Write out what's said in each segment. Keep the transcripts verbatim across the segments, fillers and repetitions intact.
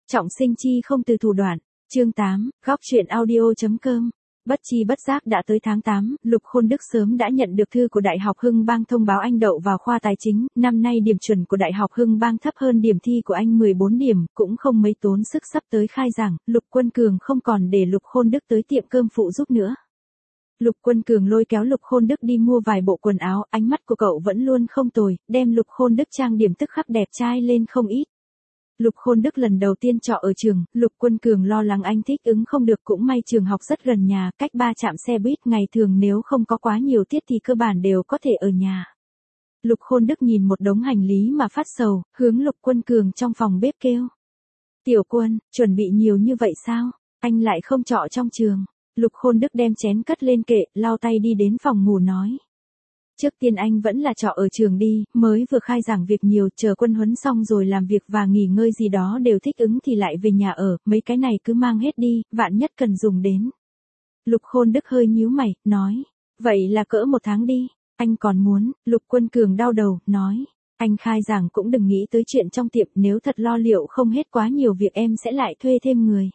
Trọng sinh chi không từ thủ đoạn. Chương tám, góc truyện audio.com. Bất chi bất giác đã tới tháng tám, Lục Khôn Đức sớm đã nhận được thư của Đại học Hưng Bang thông báo anh đậu vào khoa tài chính, năm nay điểm chuẩn của Đại học Hưng Bang thấp hơn điểm thi của anh mười bốn điểm, cũng không mấy tốn sức sắp tới khai giảng, Lục Quân Cường không còn để Lục Khôn Đức tới tiệm cơm phụ giúp nữa. Lục Quân Cường lôi kéo Lục Khôn Đức đi mua vài bộ quần áo, ánh mắt của cậu vẫn luôn không tồi, đem Lục Khôn Đức trang điểm tức khắc đẹp trai lên không ít. Lục Khôn Đức lần đầu tiên trọ ở trường, Lục Quân Cường lo lắng anh thích ứng không được, cũng may trường học rất gần nhà, cách ba trạm xe buýt, ngày thường nếu không có quá nhiều tiết thì cơ bản đều có thể ở nhà. Lục Khôn Đức nhìn một đống hành lý mà phát sầu, hướng Lục Quân Cường trong phòng bếp kêu. Tiểu Quân, chuẩn bị nhiều như vậy sao? Anh lại không trọ trong trường. Lục Khôn Đức đem chén cất lên kệ, lau tay đi đến phòng ngủ nói. Trước tiên anh vẫn là trọ ở trường đi, mới vừa khai giảng việc nhiều, chờ quân huấn xong rồi làm việc và nghỉ ngơi gì đó đều thích ứng thì lại về nhà ở, mấy cái này cứ mang hết đi, vạn nhất cần dùng đến. Lục Khôn Đức hơi nhíu mày, nói, vậy là cỡ một tháng đi, anh còn muốn, Lục Quân Cường đau đầu, nói, anh khai giảng cũng đừng nghĩ tới chuyện trong tiệm, nếu thật lo liệu không hết quá nhiều việc em sẽ lại thuê thêm người.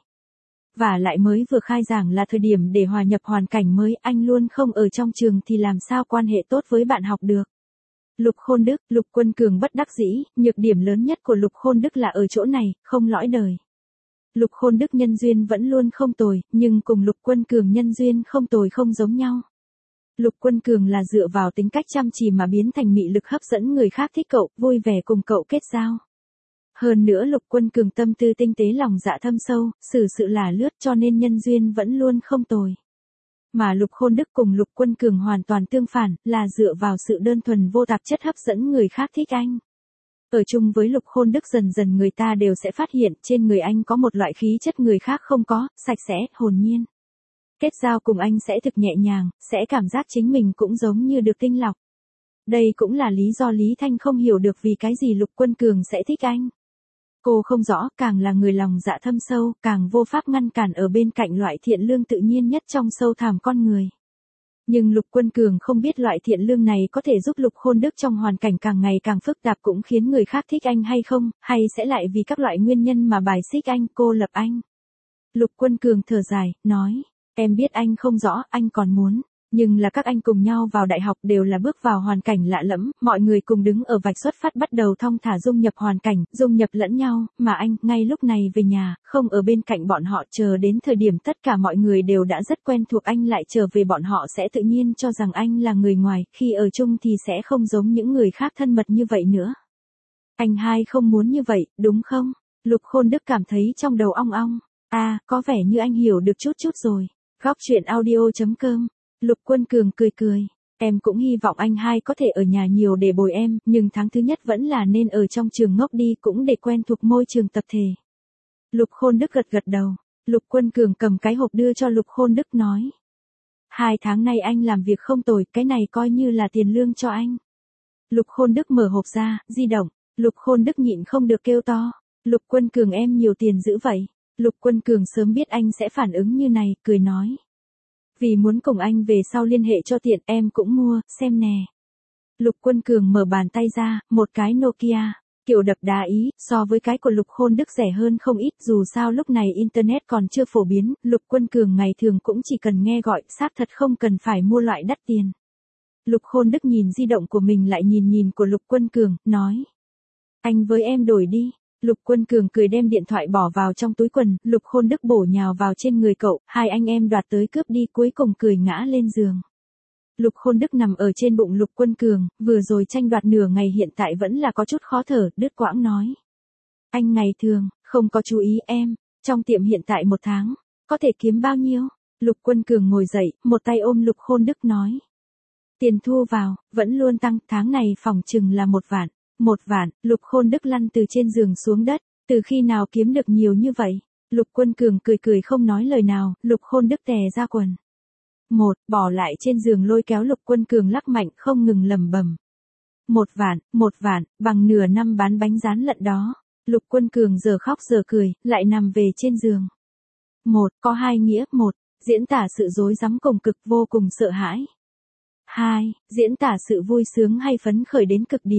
Và lại mới vừa khai giảng là thời điểm để hòa nhập hoàn cảnh mới, anh luôn không ở trong trường thì làm sao quan hệ tốt với bạn học được. Lục Khôn Đức, Lục Quân Cường bất đắc dĩ, nhược điểm lớn nhất của Lục Khôn Đức là ở chỗ này, không lõi đời. Lục Khôn Đức nhân duyên vẫn luôn không tồi, nhưng cùng Lục Quân Cường nhân duyên không tồi không giống nhau. Lục Quân Cường là dựa vào tính cách chăm chỉ mà biến thành mị lực hấp dẫn người khác thích cậu, vui vẻ cùng cậu kết giao. Hơn nữa Lục Quân Cường tâm tư tinh tế lòng dạ thâm sâu, xử sự là lướt cho nên nhân duyên vẫn luôn không tồi. Mà Lục Khôn Đức cùng Lục Quân Cường hoàn toàn tương phản, là dựa vào sự đơn thuần vô tạp chất hấp dẫn người khác thích anh. Ở chung với Lục Khôn Đức dần dần người ta đều sẽ phát hiện trên người anh có một loại khí chất người khác không có, sạch sẽ, hồn nhiên. Kết giao cùng anh sẽ thực nhẹ nhàng, sẽ cảm giác chính mình cũng giống như được tinh lọc. Đây cũng là lý do Lý Thanh không hiểu được vì cái gì Lục Quân Cường sẽ thích anh. Cô không rõ, càng là người lòng dạ thâm sâu, càng vô pháp ngăn cản ở bên cạnh loại thiện lương tự nhiên nhất trong sâu thẳm con người. Nhưng Lục Quân Cường không biết loại thiện lương này có thể giúp Lục Khôn Đức trong hoàn cảnh càng ngày càng phức tạp cũng khiến người khác thích anh hay không, hay sẽ lại vì các loại nguyên nhân mà bài xích anh, cô lập anh. Lục Quân Cường thở dài, nói, em biết anh không rõ, anh còn muốn. Nhưng là các anh cùng nhau vào đại học đều là bước vào hoàn cảnh lạ lẫm, mọi người cùng đứng ở vạch xuất phát bắt đầu thong thả dung nhập hoàn cảnh, dung nhập lẫn nhau, mà anh, ngay lúc này về nhà, không ở bên cạnh bọn họ, chờ đến thời điểm tất cả mọi người đều đã rất quen thuộc anh lại trở về bọn họ sẽ tự nhiên cho rằng anh là người ngoài, khi ở chung thì sẽ không giống những người khác thân mật như vậy nữa. Anh hai không muốn như vậy, đúng không? Lục Khôn Đức cảm thấy trong đầu ong ong, à, có vẻ như anh hiểu được chút chút rồi. Góc truyện audio.com. Lục Quân Cường cười cười, em cũng hy vọng anh hai có thể ở nhà nhiều để bồi em, nhưng tháng thứ nhất vẫn là nên ở trong trường ngốc đi cũng để quen thuộc môi trường tập thể. Lục Khôn Đức gật gật đầu, Lục Quân Cường cầm cái hộp đưa cho Lục Khôn Đức nói. Hai tháng nay anh làm việc không tồi, cái này coi như là tiền lương cho anh. Lục Khôn Đức mở hộp ra, di động, Lục Khôn Đức nhịn không được kêu to, Lục Quân Cường em nhiều tiền dữ vậy. Lục Quân Cường sớm biết anh sẽ phản ứng như này, cười nói. Vì muốn cùng anh về sau liên hệ cho tiện em cũng mua, xem nè. Lục Quân Cường mở bàn tay ra, một cái Nokia, kiểu đập đá ý, so với cái của Lục Khôn Đức rẻ hơn không ít, dù sao lúc này Internet còn chưa phổ biến, Lục Quân Cường ngày thường cũng chỉ cần nghe gọi, xác thật không cần phải mua loại đắt tiền. Lục Khôn Đức nhìn di động của mình lại nhìn nhìn của Lục Quân Cường, nói. Anh với em đổi đi. Lục Quân Cường cười đem điện thoại bỏ vào trong túi quần, Lục Khôn Đức bổ nhào vào trên người cậu, hai anh em đoạt tới cướp đi cuối cùng cười ngã lên giường. Lục Khôn Đức nằm ở trên bụng Lục Quân Cường, vừa rồi tranh đoạt nửa ngày hiện tại vẫn là có chút khó thở, đứt quãng nói. Anh ngày thường, không có chú ý em, trong tiệm hiện tại một tháng, có thể kiếm bao nhiêu? Lục Quân Cường ngồi dậy, một tay ôm Lục Khôn Đức nói. Tiền thu vào, vẫn luôn tăng, tháng này phòng chừng là một vạn. Một vạn, Lục Khôn Đức lăn từ trên giường xuống đất, từ khi nào kiếm được nhiều như vậy? Lục Quân Cường cười cười không nói lời nào, Lục Khôn Đức tè ra quần. Một, bỏ lại trên giường lôi kéo Lục Quân Cường lắc mạnh không ngừng lầm bầm. Một vạn, một vạn, bằng nửa năm bán bánh rán lận đó. Lục Quân Cường giờ khóc giờ cười, lại nằm về trên giường. Một, có hai nghĩa, một, diễn tả sự rối rắm cùng cực vô cùng sợ hãi. Hai, diễn tả sự vui sướng hay phấn khởi đến cực điểm.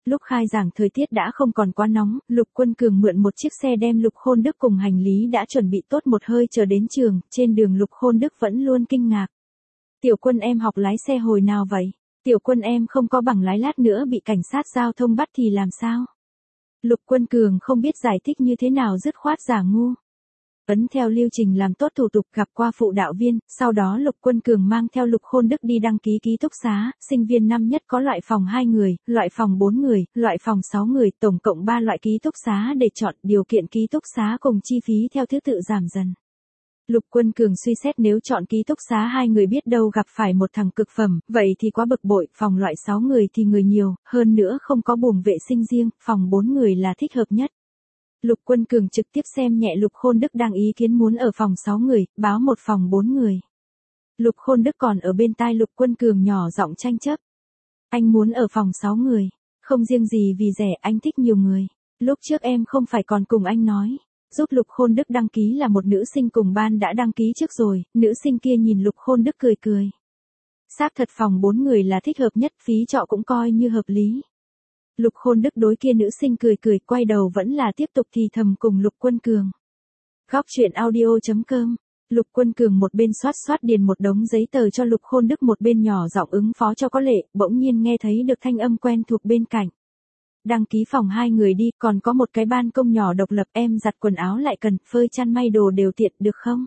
Lúc khai giảng thời tiết đã không còn quá nóng, Lục Quân Cường mượn một chiếc xe đem Lục Khôn Đức cùng hành lý đã chuẩn bị tốt một hơi chờ đến trường, trên đường Lục Khôn Đức vẫn luôn kinh ngạc. Tiểu Quân em học lái xe hồi nào vậy? Tiểu Quân em không có bằng lái, lát nữa bị cảnh sát giao thông bắt thì làm sao? Lục Quân Cường không biết giải thích như thế nào, dứt khoát giả ngu. Ấn theo lưu trình làm tốt thủ tục, gặp qua phụ đạo viên, sau đó Lục Quân Cường mang theo Lục Khôn Đức đi đăng ký ký túc xá. Sinh viên năm nhất có loại phòng hai người, loại phòng bốn người, loại phòng sáu người, tổng cộng ba loại ký túc xá để chọn, điều kiện ký túc xá cùng chi phí theo thứ tự giảm dần. Lục Quân Cường suy xét nếu chọn ký túc xá hai người biết đâu gặp phải một thằng cực phẩm, vậy thì quá bực bội, phòng loại sáu người thì người nhiều, hơn nữa không có buồng vệ sinh riêng, phòng bốn người là thích hợp nhất. Lục Quân Cường trực tiếp xem nhẹ Lục Khôn Đức đang ý kiến muốn ở phòng sáu người, báo một phòng bốn người. Lục Khôn Đức còn ở bên tai Lục Quân Cường nhỏ giọng tranh chấp. Anh muốn ở phòng sáu người, không riêng gì vì rẻ, anh thích nhiều người. Lúc trước em không phải còn cùng anh nói, giúp Lục Khôn Đức đăng ký là một nữ sinh cùng ban đã đăng ký trước rồi, nữ sinh kia nhìn Lục Khôn Đức cười cười. Xác thật phòng bốn người là thích hợp nhất, phí trọ cũng coi như hợp lý. Lục Khôn Đức đối kia nữ sinh cười cười, quay đầu vẫn là tiếp tục thì thầm cùng Lục Quân Cường. Góc truyện audio chấm com. Lục Quân Cường một bên soát soát điền một đống giấy tờ cho Lục Khôn Đức, một bên nhỏ giọng ứng phó cho có lệ, bỗng nhiên nghe thấy được thanh âm quen thuộc bên cạnh. Đăng ký phòng hai người đi, còn có một cái ban công nhỏ độc lập, em giặt quần áo lại cần, phơi chăn may đồ đều tiện được không?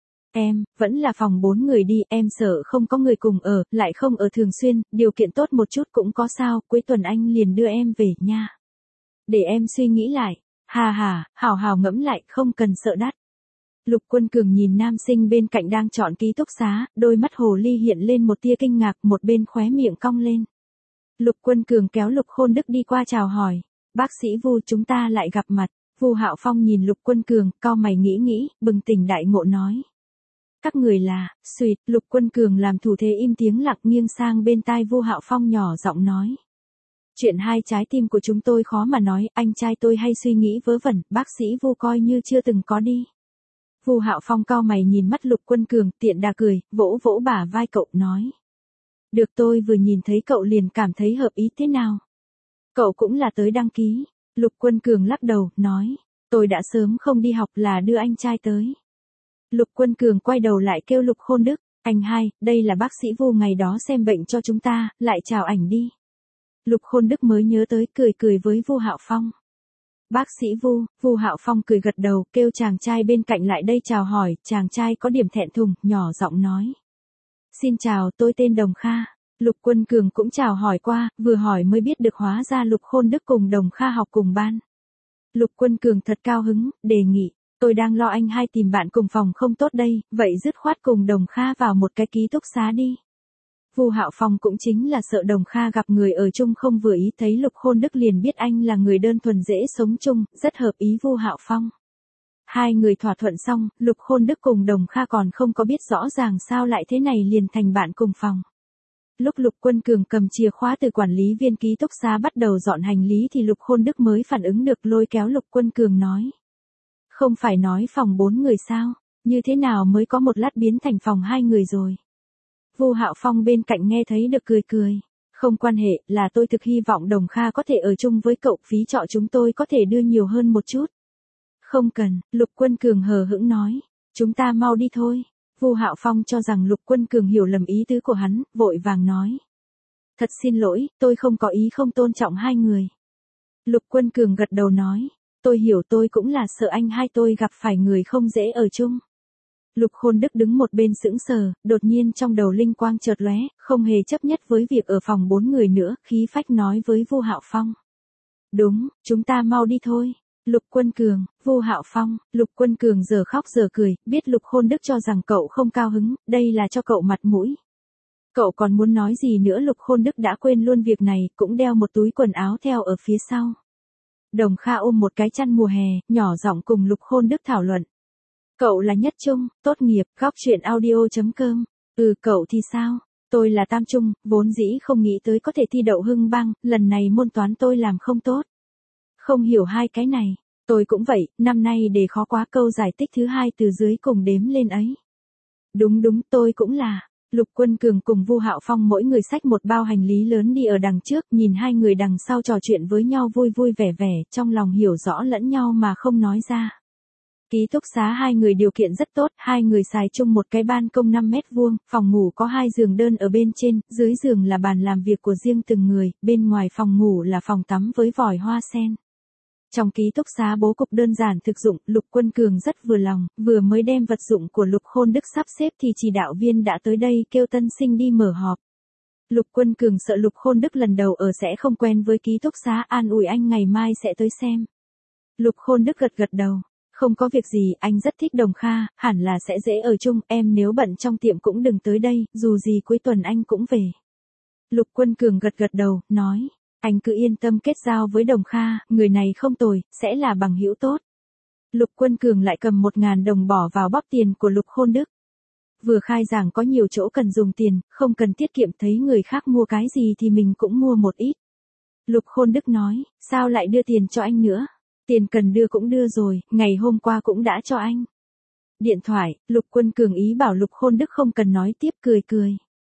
Em, vẫn là phòng bốn người đi, em sợ không có người cùng ở, lại không ở thường xuyên, điều kiện tốt một chút cũng có sao, cuối tuần anh liền đưa em về nha. Để em suy nghĩ lại, hà hà, hào hào ngẫm lại, không cần sợ đắt. Lục Quân Cường nhìn nam sinh bên cạnh đang chọn ký túc xá, đôi mắt hồ ly hiện lên một tia kinh ngạc, một bên khóe miệng cong lên. Lục Quân Cường kéo Lục Khôn Đức đi qua chào hỏi, bác sĩ Vu, chúng ta lại gặp mặt. Vu Hạo Phong nhìn Lục Quân Cường, cau mày nghĩ nghĩ, bừng tỉnh đại ngộ nói. Các người là, suýt, Lục Quân Cường làm thủ thế im tiếng lặng, nghiêng sang bên tai Vu Hạo Phong nhỏ giọng nói. Chuyện hai trái tim của chúng tôi khó mà nói, anh trai tôi hay suy nghĩ vớ vẩn, bác sĩ Vu coi như chưa từng có đi. Vu Hạo Phong cau mày nhìn mắt Lục Quân Cường, tiện đà cười, vỗ vỗ bả vai cậu nói. Được, tôi vừa nhìn thấy cậu liền cảm thấy hợp ý, thế nào? Cậu cũng là tới đăng ký. Lục Quân Cường lắc đầu, nói. Tôi đã sớm không đi học, là đưa anh trai tới. Lục Quân Cường quay đầu lại kêu Lục Khôn Đức, anh hai, đây là bác sĩ Vu ngày đó xem bệnh cho chúng ta, lại chào ảnh đi. Lục Khôn Đức mới nhớ tới, cười cười với Vu Hạo Phong. Bác sĩ Vu, Vu Hạo Phong cười gật đầu, kêu chàng trai bên cạnh lại đây chào hỏi, chàng trai có điểm thẹn thùng, nhỏ giọng nói. Xin chào, tôi tên Đồng Kha. Lục Quân Cường cũng chào hỏi qua, vừa hỏi mới biết được hóa ra Lục Khôn Đức cùng Đồng Kha học cùng ban. Lục Quân Cường thật cao hứng, đề nghị, tôi đang lo anh hai tìm bạn cùng phòng không tốt đây, vậy dứt khoát cùng Đồng Kha vào một cái ký túc xá đi. Vu Hạo Phong cũng chính là sợ Đồng Kha gặp người ở chung không vừa ý, thấy Lục Khôn Đức liền biết anh là người đơn thuần dễ sống chung, rất hợp ý Vu Hạo Phong. Hai người thỏa thuận xong, Lục Khôn Đức cùng Đồng Kha còn không có biết rõ ràng sao lại thế này liền thành bạn cùng phòng. Lúc Lục Quân Cường cầm chìa khóa từ quản lý viên ký túc xá bắt đầu dọn hành lý thì Lục Khôn Đức mới phản ứng được, lôi kéo Lục Quân Cường nói. Không phải nói phòng bốn người sao, như thế nào mới có một lát biến thành phòng hai người rồi. Vu Hạo Phong bên cạnh nghe thấy được cười cười. Không quan hệ, là tôi thực hy vọng Đồng Kha có thể ở chung với cậu, phí trọ chúng tôi có thể đưa nhiều hơn một chút. Không cần, Lục Quân Cường hờ hững nói. Chúng ta mau đi thôi. Vu Hạo Phong cho rằng Lục Quân Cường hiểu lầm ý tứ của hắn, vội vàng nói. Thật xin lỗi, tôi không có ý không tôn trọng hai người. Lục Quân Cường gật đầu nói. Tôi hiểu, tôi cũng là sợ anh hai tôi gặp phải người không dễ ở chung. Lục Khôn Đức đứng một bên sững sờ, đột nhiên trong đầu linh quang chợt lóe, không hề chấp nhất với việc ở phòng bốn người nữa, khí phách nói với Vu Hạo Phong. Đúng, chúng ta mau đi thôi. Lục Quân Cường, Vu Hạo Phong, Lục Quân Cường giờ khóc giờ cười, biết Lục Khôn Đức cho rằng cậu không cao hứng, đây là cho cậu mặt mũi. Cậu còn muốn nói gì nữa, Lục Khôn Đức đã quên luôn việc này, cũng đeo một túi quần áo theo ở phía sau. Đồng Kha ôm một cái chăn mùa hè, nhỏ giọng cùng Lục Khôn Đức thảo luận. Cậu là nhất trung, tốt nghiệp, góc truyện audio chấm com. Ừ, cậu thì sao? Tôi là tam trung, vốn dĩ không nghĩ tới có thể thi đậu Hưng Bang, lần này môn toán tôi làm không tốt. Không hiểu hai cái này, tôi cũng vậy, năm nay đề khó quá, câu giải tích thứ hai từ dưới cùng đếm lên ấy. Đúng đúng, tôi cũng là. Lục Quân Cường cùng Vu Hạo Phong mỗi người xách một bao hành lý lớn đi ở đằng trước, nhìn hai người đằng sau trò chuyện với nhau vui vui vẻ vẻ, trong lòng hiểu rõ lẫn nhau mà không nói ra. Ký túc xá hai người điều kiện rất tốt, hai người xài chung một cái ban công năm mét vuông, phòng ngủ có hai giường đơn ở bên trên, dưới giường là bàn làm việc của riêng từng người, bên ngoài phòng ngủ là phòng tắm với vòi hoa sen. Trong ký túc xá bố cục đơn giản thực dụng, Lục Quân Cường rất vừa lòng, vừa mới đem vật dụng của Lục Khôn Đức sắp xếp thì chỉ đạo viên đã tới đây kêu tân sinh đi mở họp. Lục Quân Cường sợ Lục Khôn Đức lần đầu ở sẽ không quen với ký túc xá, an ủi anh ngày mai sẽ tới xem. Lục Khôn Đức gật gật đầu. Không có việc gì, anh rất thích Đồng Kha, hẳn là sẽ dễ ở chung, em nếu bận trong tiệm cũng đừng tới đây, dù gì cuối tuần anh cũng về. Lục Quân Cường gật gật đầu, nói, anh cứ yên tâm kết giao với Đồng Kha, người này không tồi, sẽ là bằng hữu tốt. Lục Quân Cường lại cầm một ngàn đồng bỏ vào bóp tiền của Lục Khôn Đức. Vừa khai giảng có nhiều chỗ cần dùng tiền, không cần tiết kiệm, thấy người khác mua cái gì thì mình cũng mua một ít. Lục Khôn Đức nói, sao lại đưa tiền cho anh nữa? Tiền cần đưa cũng đưa rồi, ngày hôm qua cũng đã cho anh. Điện thoại, Lục Quân Cường ý bảo Lục Khôn Đức không cần nói tiếp, cười cười.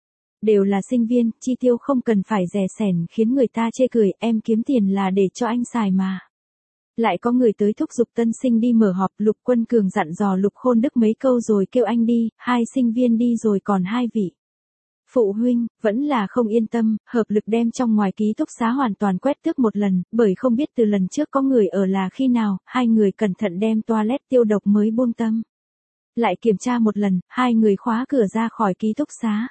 Đều là sinh viên, chi tiêu không cần phải rẻ sẻn khiến người ta chê cười, em kiếm tiền là để cho anh xài mà. Lại có người tới thúc giục tân sinh đi mở họp, Lục Quân Cường dặn dò Lục Khôn Đức mấy câu rồi kêu anh đi, hai sinh viên đi rồi còn hai vị. Phụ huynh, vẫn là không yên tâm, hợp lực đem trong ngoài ký túc xá hoàn toàn quét tước một lần, bởi không biết từ lần trước có người ở là khi nào, hai người cẩn thận đem toilet tiêu độc mới buông tâm. Lại kiểm tra một lần, hai người khóa cửa ra khỏi ký túc xá.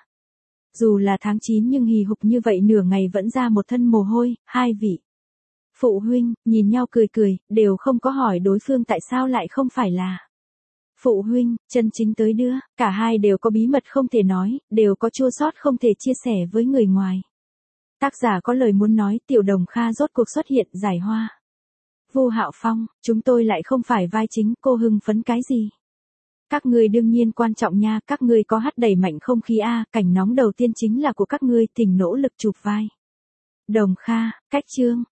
Dù là tháng chín nhưng hì hục như vậy nửa ngày vẫn ra một thân mồ hôi, hai vị. Phụ huynh, nhìn nhau cười cười, đều không có hỏi đối phương tại sao lại không phải là. Phụ huynh, chân chính tới đưa, cả hai đều có bí mật không thể nói, đều có chua xót không thể chia sẻ với người ngoài. Tác giả có lời muốn nói, Tiểu Đồng Kha rốt cuộc xuất hiện, giải hoa. Vu Hạo Phong, chúng tôi lại không phải vai chính, cô hưng phấn cái gì? Các ngươi đương nhiên quan trọng nha, các ngươi có hát đẩy mạnh không khí a, cảnh nóng đầu tiên chính là của các ngươi, tỉnh nỗ lực chụp vai. Đồng Kha, cách chương.